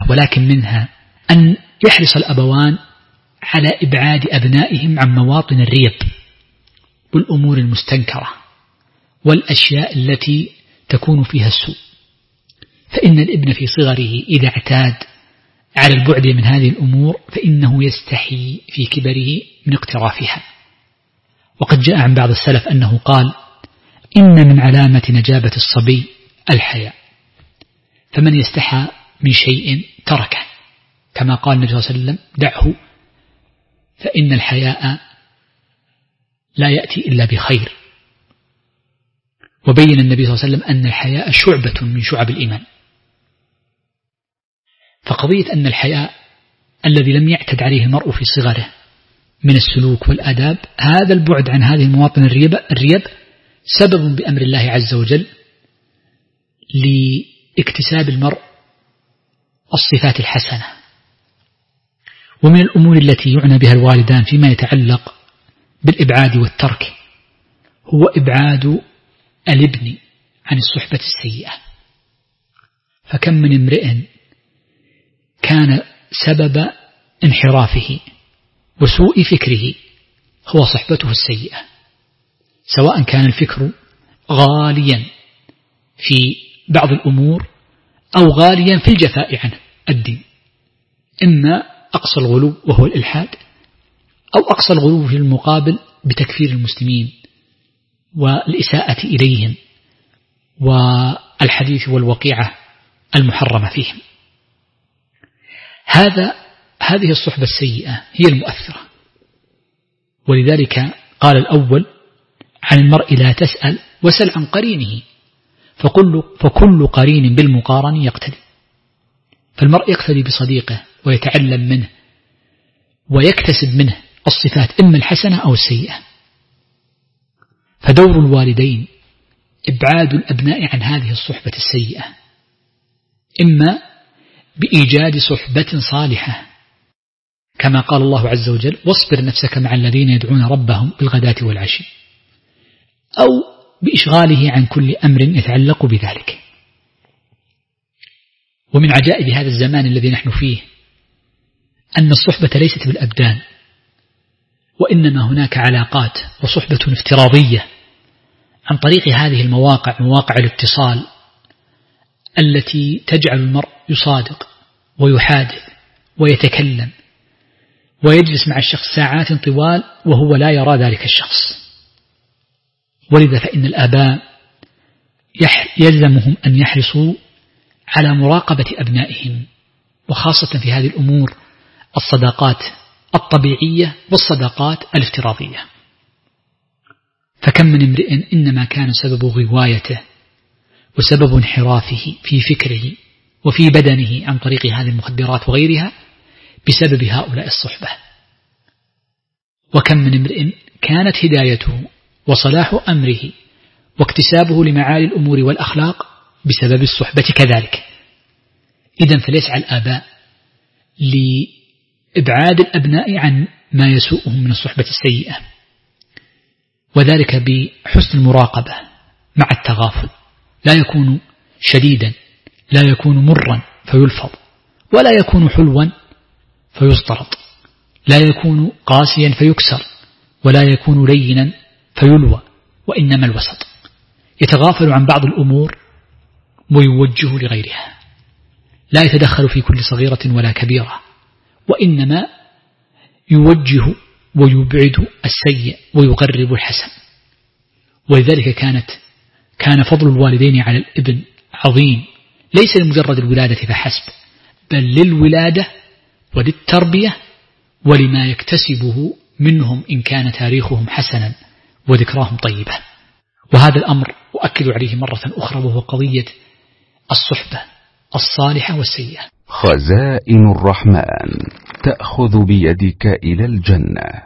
ولكن منها أن يحرص الأبوان على إبعاد أبنائهم عن مواطن الريب والأمور المستنكرة والأشياء التي تكون فيها السوء، فإن الابن في صغره إذا اعتاد على البعد من هذه الأمور فإنه يستحي في كبره من اقترافها. وقد جاء عن بعض السلف أنه قال: إن من علامة نجابة الصبي الحياء، فمن يستحى من شيء تركه، كما قال النبي صلى الله عليه وسلم: دعه فإن الحياء لا يأتي إلا بخير. وبين النبي صلى الله عليه وسلم أن الحياء شعبة من شعب الإيمان. فقضية أن الحياء الذي لم يعتد عليه المرء في صغره من السلوك والآداب، هذا البعد عن هذه المواطن الريب سبب بأمر الله عز وجل لاكتساب المرء الصفات الحسنة. ومن الأمور التي يعنى بها الوالدان فيما يتعلق بالإبعاد والترك هو إبعاد الابن عن الصحبة السيئة. فكم من امرئ كان سبب انحرافه وسوء فكره هو صحبته السيئة، سواء كان الفكر غاليا في بعض الأمور أو غاليا في الجفاء عنه الدين، إما أقصى الغلو وهو الإلحاد، أو أقصى الغلو في المقابل بتكفير المسلمين والإساءة إليهم والحديث والوقيعة المحرمة فيهم. هذه الصحبة السيئة هي المؤثرة. ولذلك قال الأول: عن المرء لا تسأل وسل عن قرينه، فكل قرين بالمقارن يقتدي. فالمرء يقتدي بصديقه ويتعلم منه ويكتسب منه الصفات إما الحسنة أو السيئة. فدور الوالدين إبعاد الأبناء عن هذه الصحبة السيئة، إما بإيجاد صحبة صالحة كما قال الله عز وجل: واصبر نفسك مع الذين يدعون ربهم بالغداة والعشي، أو بإشغاله عن كل أمر يتعلق بذلك. ومن عجائب هذا الزمان الذي نحن فيه أن الصحبة ليست بالأبدان، وإنما هناك علاقات وصحبة افتراضية عن طريق هذه المواقع، مواقع الاتصال التي تجعل المرء يصادق ويحادث ويتكلم ويجلس مع الشخص ساعات طوال وهو لا يرى ذلك الشخص. ولذا فإن الآباء يلزمهم أن يحرصوا على مراقبة أبنائهم، وخاصة في هذه الأمور الصداقات الطبيعية والصداقات الافتراضية. فكم من امرئ إنما كان سبب غوايته وسبب انحرافه في فكره وفي بدنه عن طريق هذه المخدرات وغيرها بسبب هؤلاء الصحبة. وكم من امرئ كانت هدايته وصلاح أمره واكتسابه لمعالي الأمور والأخلاق بسبب الصحبة كذلك. إذن فليسعى الآباء لإبعاد الأبناء عن ما يسوءهم من الصحبة السيئة، وذلك بحسن المراقبة مع التغافل. لا يكون شديدا، لا يكون مرا فيلفظ، ولا يكون حلوا فيسترط، لا يكون قاسيا فيكسر، ولا يكون لينا فيلوى، وإنما الوسط. يتغافل عن بعض الأمور ويوجه لغيرها، لا يتدخل في كل صغيرة ولا كبيرة، وإنما يوجه ويبعد السيء ويقرب الحسن. ولذلك كان فضل الوالدين على الابن عظيم، ليس لمجرد الولادة فحسب، بل للولادة وللتربية ولما يكتسبه منهم إن كان تاريخهم حسنا وذكراهم طيبة. وهذا الأمر أؤكد عليه مرة أخرى، وهو قضية الصحبة الصالحة والسيئة. خزائن الرحمن تأخذ بيدك إلى الجنة.